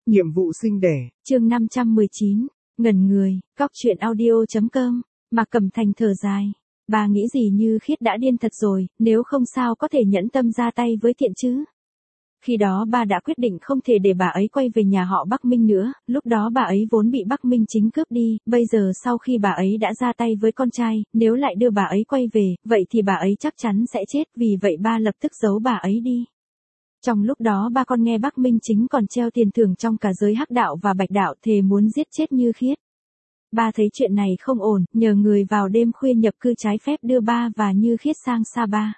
Nhiệm vụ sinh đẻ. Chương 519, ngẩn người, góc truyện audio.com, Mạc Cẩm Thành thở dài. Bà nghĩ gì Như Khiết đã điên thật rồi, nếu không sao có thể nhẫn tâm ra tay với Thiện chứ. Khi đó bà đã quyết định không thể để bà ấy quay về nhà họ Bắc Minh nữa, lúc đó bà ấy vốn bị Bắc Minh chính cướp đi, bây giờ sau khi bà ấy đã ra tay với con trai, nếu lại đưa bà ấy quay về, vậy thì bà ấy chắc chắn sẽ chết, vì vậy ba lập tức giấu bà ấy đi. Trong lúc đó ba con nghe Bắc Minh chính còn treo tiền thưởng trong cả giới Hắc đạo và Bạch đạo, thề muốn giết chết Như Khiết. Ba thấy chuyện này không ổn, nhờ người vào đêm khuya nhập cư trái phép đưa ba và Như Khiết sang Sapa.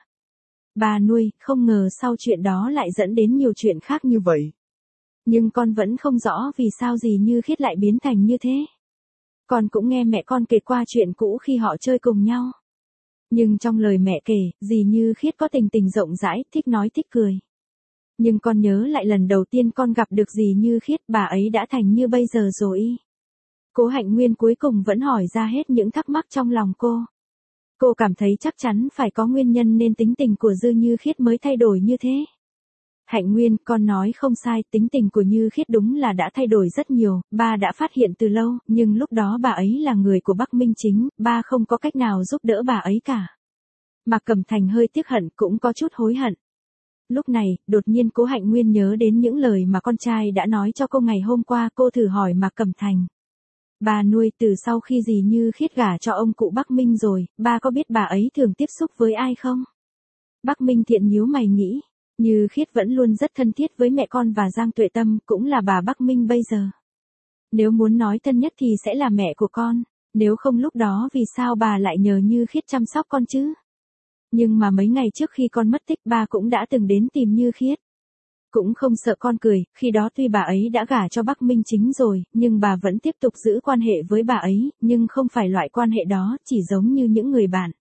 Bà nuôi, không ngờ sau chuyện đó lại dẫn đến nhiều chuyện khác Như vậy. Nhưng con vẫn không rõ vì sao dì Như Khiết lại biến thành như thế. Con cũng nghe mẹ con kể qua chuyện cũ khi họ chơi cùng nhau. Nhưng trong lời mẹ kể, dì Như Khiết có tình rộng rãi, thích nói thích cười. Nhưng con nhớ lại lần đầu tiên con gặp được dì Như Khiết, bà ấy đã thành như bây giờ rồi. Cố Hạnh Nguyên cuối cùng vẫn hỏi ra hết những thắc mắc trong lòng cô. Cô cảm thấy chắc chắn phải có nguyên nhân nên tính tình của Dư Như Khiết mới thay đổi như thế. Hạnh Nguyên, con nói không sai, tính tình của Như Khiết đúng là đã thay đổi rất nhiều, ba đã phát hiện từ lâu, nhưng lúc đó bà ấy là người của Bắc Minh chính, ba không có cách nào giúp đỡ bà ấy cả. Mạc Cẩm Thành hơi tiếc hận, cũng có chút hối hận. Lúc này, đột nhiên Cố Hạnh Nguyên nhớ đến những lời mà con trai đã nói cho cô ngày hôm qua, cô thử hỏi Mạc Cẩm Thành. Bà nuôi, từ sau khi dì Như Khiết gả cho ông cụ Bắc Minh rồi, ba có biết bà ấy thường tiếp xúc với ai không? Bắc Minh Thiện nhíu mày nghĩ, Như Khiết vẫn luôn rất thân thiết với mẹ con và Giang Tuệ Tâm, cũng là bà Bắc Minh bây giờ. Nếu muốn nói thân nhất thì sẽ là mẹ của con, nếu không lúc đó vì sao bà lại nhờ Như Khiết chăm sóc con chứ? Nhưng mà mấy ngày trước khi con mất tích ba cũng đã từng đến tìm Như Khiết. Cũng không sợ con cười, khi đó tuy bà ấy đã gả cho Bắc Minh chính rồi, nhưng bà vẫn tiếp tục giữ quan hệ với bà ấy, nhưng không phải loại quan hệ đó, chỉ giống như những người bạn.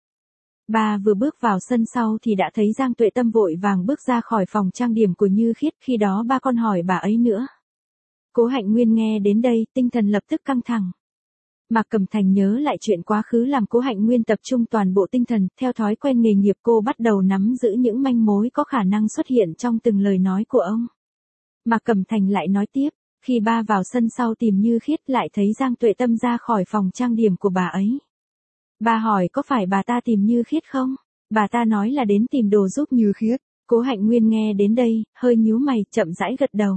Bà vừa bước vào sân sau thì đã thấy Giang Tuệ Tâm vội vàng bước ra khỏi phòng trang điểm của Như Khiết, khi đó ba con hỏi bà ấy nữa. Cố Hạnh Nguyên nghe đến đây, tinh thần lập tức căng thẳng. Mạc Cẩm Thành nhớ lại chuyện quá khứ làm Cố Hạnh Nguyên tập trung toàn bộ tinh thần, theo thói quen nghề nghiệp cô bắt đầu nắm giữ những manh mối có khả năng xuất hiện trong từng lời nói của ông. Mạc Cẩm Thành lại nói tiếp, khi ba vào sân sau tìm Như Khiết lại thấy Giang Tuệ Tâm ra khỏi phòng trang điểm của bà ấy. Bà hỏi có phải bà ta tìm Như Khiết không? Bà ta nói là đến tìm đồ giúp Như Khiết. Cố Hạnh Nguyên nghe đến đây, hơi nhíu mày, chậm rãi gật đầu.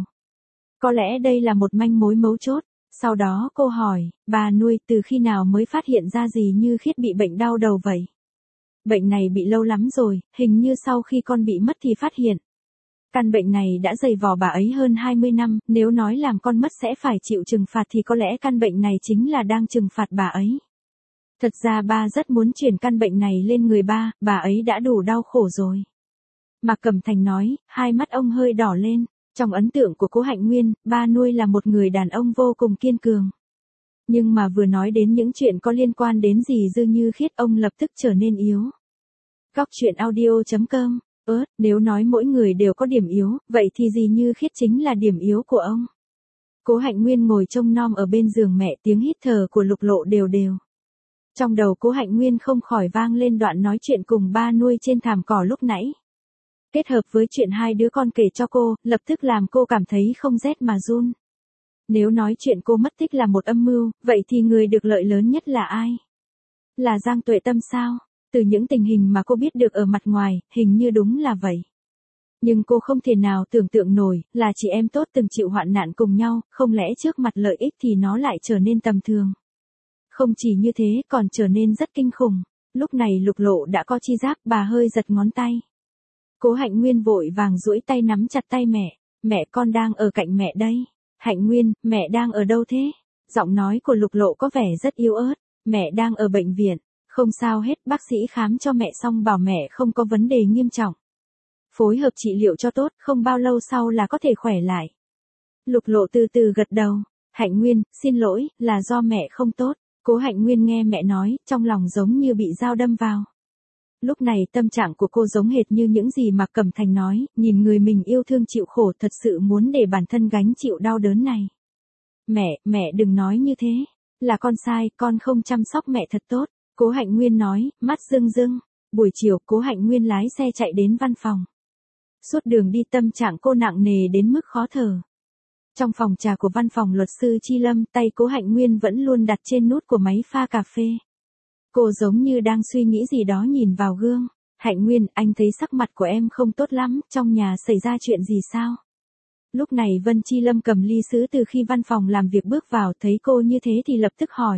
Có lẽ đây là một manh mối mấu chốt. Sau đó cô hỏi, bà nuôi, từ khi nào mới phát hiện ra dì Như Khiết bị bệnh đau đầu vậy? Bệnh này bị lâu lắm rồi, hình như sau khi con bị mất thì phát hiện. Căn bệnh này đã dày vò bà ấy hơn 20 năm, nếu nói làm con mất sẽ phải chịu trừng phạt thì có lẽ căn bệnh này chính là đang trừng phạt bà ấy. Thật ra ba rất muốn chuyển căn bệnh này lên người ba, bà ấy đã đủ đau khổ rồi. Mạc Cẩm Thành nói, hai mắt ông hơi đỏ lên. Trong ấn tượng của Cố Hạnh Nguyên, ba nuôi là một người đàn ông vô cùng kiên cường. Nhưng mà vừa nói đến những chuyện có liên quan đến dì Dư Như Khiết, ông lập tức trở nên yếu. Góc truyện audio.com, nếu nói mỗi người đều có điểm yếu, vậy thì dì Như Khiết chính là điểm yếu của ông. Cố Hạnh Nguyên ngồi trông nom ở bên giường mẹ, tiếng hít thở của Lục Lộ đều đều. Trong đầu Cố Hạnh Nguyên không khỏi vang lên đoạn nói chuyện cùng ba nuôi trên thảm cỏ lúc nãy. Kết hợp với chuyện hai đứa con kể cho cô, lập tức làm cô cảm thấy không rét mà run. Nếu nói chuyện cô mất tích là một âm mưu, vậy thì người được lợi lớn nhất là ai? Là Giang Tuệ Tâm sao? Từ những tình hình mà cô biết được ở mặt ngoài, hình như đúng là vậy. Nhưng cô không thể nào tưởng tượng nổi, là chị em tốt từng chịu hoạn nạn cùng nhau, không lẽ trước mặt lợi ích thì nó lại trở nên tầm thường. Không chỉ như thế còn trở nên rất kinh khủng. Lúc này Lục Lộ đã có chi giác, bà hơi giật ngón tay. Cố Hạnh Nguyên vội vàng duỗi tay nắm chặt tay mẹ con đang ở cạnh mẹ đây. Hạnh Nguyên, mẹ đang ở đâu thế? Giọng nói của Lục Lộ có vẻ rất yếu ớt, mẹ đang ở bệnh viện, không sao hết, bác sĩ khám cho mẹ xong bảo mẹ không có vấn đề nghiêm trọng. Phối hợp trị liệu cho tốt, không bao lâu sau là có thể khỏe lại. Lục Lộ từ từ gật đầu, Hạnh Nguyên, xin lỗi, là do mẹ không tốt. Cố Hạnh Nguyên nghe mẹ nói, trong lòng giống như bị dao đâm vào. Lúc này tâm trạng của cô giống hệt như những gì Mạc Cẩm Thành nói, nhìn người mình yêu thương chịu khổ thật sự muốn để bản thân gánh chịu đau đớn này. Mẹ đừng nói như thế, là con sai, con không chăm sóc mẹ thật tốt, Cố Hạnh Nguyên nói, mắt rưng rưng. Buổi chiều, Cố Hạnh Nguyên lái xe chạy đến văn phòng. Suốt đường đi tâm trạng cô nặng nề đến mức khó thở. Trong phòng trà của văn phòng luật sư Chi Lâm, tay Cố Hạnh Nguyên vẫn luôn đặt trên nút của máy pha cà phê. Cô giống như đang suy nghĩ gì đó nhìn vào gương. Hạnh Nguyên, anh thấy sắc mặt của em không tốt lắm, trong nhà xảy ra chuyện gì sao? Lúc này Vân Chi Lâm cầm ly sứ từ khi văn phòng làm việc bước vào, thấy cô như thế thì lập tức hỏi.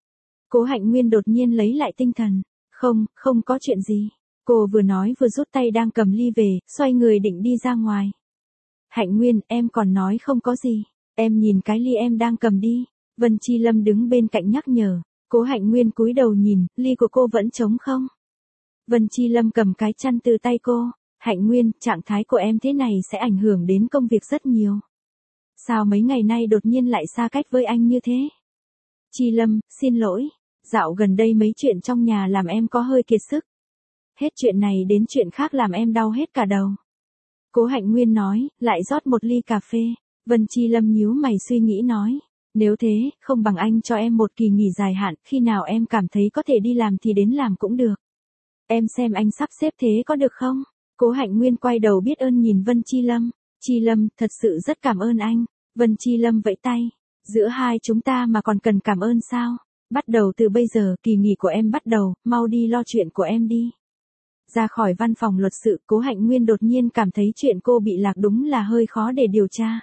Cố Hạnh Nguyên đột nhiên lấy lại tinh thần. Không có chuyện gì. Cô vừa nói vừa rút tay đang cầm ly về, xoay người định đi ra ngoài. Hạnh Nguyên, em còn nói không có gì. Em nhìn cái ly em đang cầm đi. Vân Chi Lâm đứng bên cạnh nhắc nhở. Cố Hạnh Nguyên cúi đầu nhìn, ly của cô vẫn trống không? Vân Chi Lâm cầm cái chăn từ tay cô. Hạnh Nguyên, trạng thái của em thế này sẽ ảnh hưởng đến công việc rất nhiều. Sao mấy ngày nay đột nhiên lại xa cách với anh như thế? Chi Lâm, xin lỗi. Dạo gần đây mấy chuyện trong nhà làm em có hơi kiệt sức. Hết chuyện này đến chuyện khác làm em đau hết cả đầu. Cố Hạnh Nguyên nói, lại rót một ly cà phê. Vân Chi Lâm nhíu mày suy nghĩ nói. Nếu thế, không bằng anh cho em một kỳ nghỉ dài hạn, khi nào em cảm thấy có thể đi làm thì đến làm cũng được. Em xem anh sắp xếp thế có được không? Cố Hạnh Nguyên quay đầu biết ơn nhìn Vân Chi Lâm. Chi Lâm, thật sự rất cảm ơn anh. Vân Chi Lâm vẫy tay. Giữa hai chúng ta mà còn cần cảm ơn sao? Bắt đầu từ bây giờ, kỳ nghỉ của em bắt đầu, mau đi lo chuyện của em đi. Ra khỏi văn phòng luật sự, Cố Hạnh Nguyên đột nhiên cảm thấy chuyện cô bị lạc đúng là hơi khó để điều tra.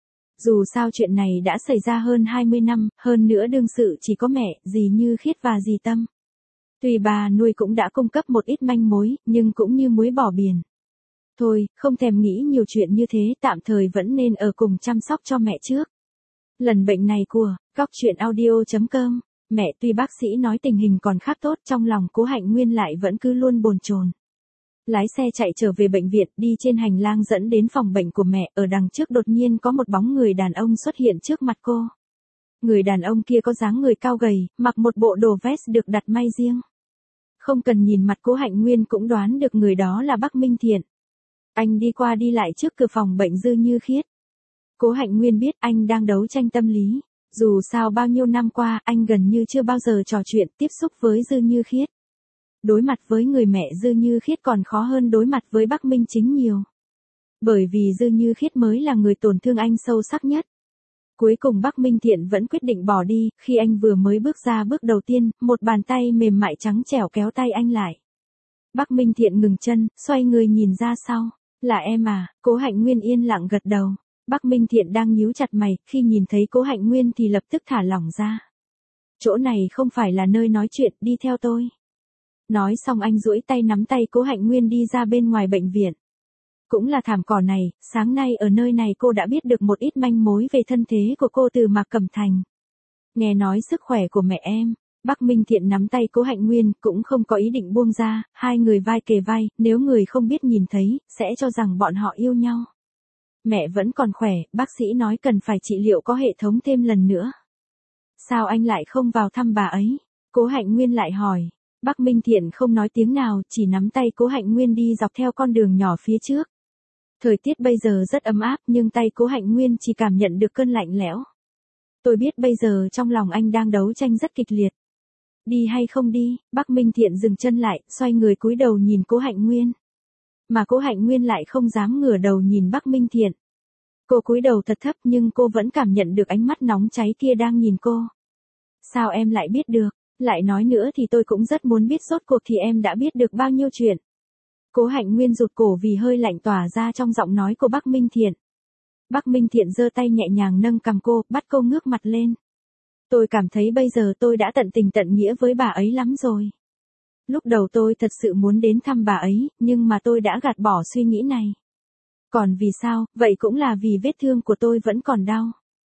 Dù sao chuyện này đã xảy ra hơn 20 năm, hơn nữa đương sự chỉ có mẹ, dì Như Khiết và dì Tâm. Tuy bà nuôi cũng đã cung cấp một ít manh mối, nhưng cũng như muối bỏ biển. Thôi, không thèm nghĩ nhiều chuyện như thế, tạm thời vẫn nên ở cùng chăm sóc cho mẹ trước. Lần bệnh này của gocchuyenaudio.com, mẹ tuy bác sĩ nói tình hình còn khá tốt, trong lòng Cố Hạnh Nguyên lại vẫn cứ luôn bồn chồn. Lái xe chạy trở về bệnh viện, đi trên hành lang dẫn đến phòng bệnh của mẹ, ở đằng trước đột nhiên có một bóng người đàn ông xuất hiện trước mặt cô. Người đàn ông kia có dáng người cao gầy, mặc một bộ đồ vest được đặt may riêng. Không cần nhìn mặt Cố Hạnh Nguyên cũng đoán được người đó là Bắc Minh Thiện. Anh đi qua đi lại trước cửa phòng bệnh Dư Như Khiết. Cố Hạnh Nguyên biết anh đang đấu tranh tâm lý. Dù sao bao nhiêu năm qua anh gần như chưa bao giờ trò chuyện tiếp xúc với Dư Như Khiết. Đối mặt với người mẹ Dư Như Khiết còn khó hơn đối mặt với Bắc Minh Chính nhiều. Bởi vì Dư Như Khiết mới là người tổn thương anh sâu sắc nhất. Cuối cùng Bắc Minh Thiện vẫn quyết định bỏ đi, khi anh vừa mới bước ra bước đầu tiên, một bàn tay mềm mại trắng trẻo kéo tay anh lại. Bắc Minh Thiện ngừng chân, xoay người nhìn ra sau. Là em à? Cố Hạnh Nguyên yên lặng gật đầu. Bắc Minh Thiện đang nhíu chặt mày, khi nhìn thấy Cố Hạnh Nguyên thì lập tức thả lỏng ra. Chỗ này không phải là nơi nói chuyện, đi theo tôi. Nói xong anh duỗi tay nắm tay Cố Hạnh Nguyên đi ra bên ngoài bệnh viện. Cũng là thảm cỏ này, sáng nay ở nơi này cô đã biết được một ít manh mối về thân thế của cô từ Mạc Cẩm Thành. Nghe nói sức khỏe của mẹ em. Bắc Minh Thiện nắm tay Cố Hạnh Nguyên, cũng không có ý định buông ra, hai người vai kề vai, nếu người không biết nhìn thấy, sẽ cho rằng bọn họ yêu nhau. Mẹ vẫn còn khỏe, bác sĩ nói cần phải trị liệu có hệ thống thêm lần nữa. Sao anh lại không vào thăm bà ấy? Cố Hạnh Nguyên lại hỏi. Bắc Minh Thiện không nói tiếng nào, chỉ nắm tay Cố Hạnh Nguyên đi dọc theo con đường nhỏ phía trước. Thời tiết bây giờ rất ấm áp nhưng tay Cố Hạnh Nguyên chỉ cảm nhận được cơn lạnh lẽo. Tôi biết bây giờ trong lòng anh đang đấu tranh rất kịch liệt. Đi hay không đi? Bắc Minh Thiện dừng chân lại, xoay người cúi đầu nhìn Cố Hạnh Nguyên. Mà Cố Hạnh Nguyên lại không dám ngửa đầu nhìn Bắc Minh Thiện. Cô cúi đầu thật thấp nhưng cô vẫn cảm nhận được ánh mắt nóng cháy kia đang nhìn cô. Sao em lại biết được? Lại nói nữa thì tôi cũng rất muốn biết rốt cuộc thì em đã biết được bao nhiêu chuyện. Cố Hạnh Nguyên rụt cổ vì hơi lạnh tỏa ra trong giọng nói của Bắc Minh Thiện. Bắc Minh Thiện giơ tay nhẹ nhàng nâng cằm cô, bắt cô ngước mặt lên. Tôi cảm thấy bây giờ tôi đã tận tình tận nghĩa với bà ấy lắm rồi. Lúc đầu tôi thật sự muốn đến thăm bà ấy, nhưng mà tôi đã gạt bỏ suy nghĩ này. Còn vì sao? Vậy cũng là vì vết thương của tôi vẫn còn đau.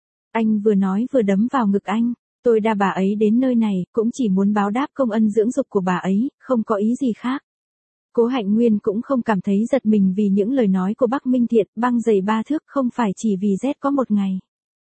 Anh vừa nói vừa đấm vào ngực anh. Tôi đa bà ấy đến nơi này, cũng chỉ muốn báo đáp công ân dưỡng dục của bà ấy, không có ý gì khác. Cố Hạnh Nguyên cũng không cảm thấy giật mình vì những lời nói của Bắc Minh Thiện, băng giày 3 thước không phải chỉ vì rét có một ngày.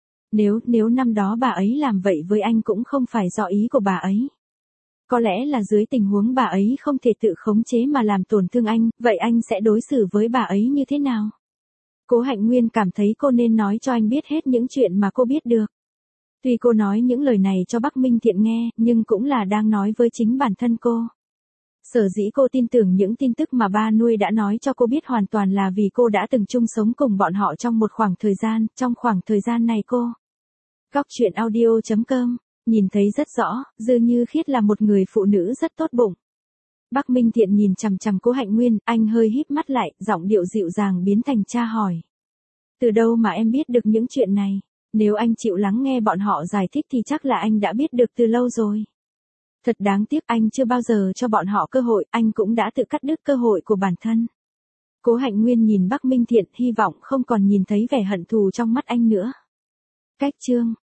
Nếu năm đó bà ấy làm vậy với anh cũng không phải do ý của bà ấy. Có lẽ là dưới tình huống bà ấy không thể tự khống chế mà làm tổn thương anh, vậy anh sẽ đối xử với bà ấy như thế nào? Cố Hạnh Nguyên cảm thấy cô nên nói cho anh biết hết những chuyện mà cô biết được. Tuy cô nói những lời này cho Bắc Minh Thiện nghe, nhưng cũng là đang nói với chính bản thân cô. Sở dĩ cô tin tưởng những tin tức mà ba nuôi đã nói cho cô biết hoàn toàn là vì cô đã từng chung sống cùng bọn họ trong một khoảng thời gian, trong khoảng thời gian này cô. Góc truyện audio.com, nhìn thấy rất rõ, Dư Như Khiết là một người phụ nữ rất tốt bụng. Bắc Minh Thiện nhìn chằm chằm Cố Hạnh Nguyên, anh hơi híp mắt lại, giọng điệu dịu dàng biến thành tra hỏi. Từ đâu mà em biết được những chuyện này? Nếu anh chịu lắng nghe bọn họ giải thích thì chắc là anh đã biết được từ lâu rồi. Thật đáng tiếc anh chưa bao giờ cho bọn họ cơ hội, anh cũng đã tự cắt đứt cơ hội của bản thân. Cố Hạnh Nguyên nhìn Bắc Minh Thiện, hy vọng không còn nhìn thấy vẻ hận thù trong mắt anh nữa. Cách chương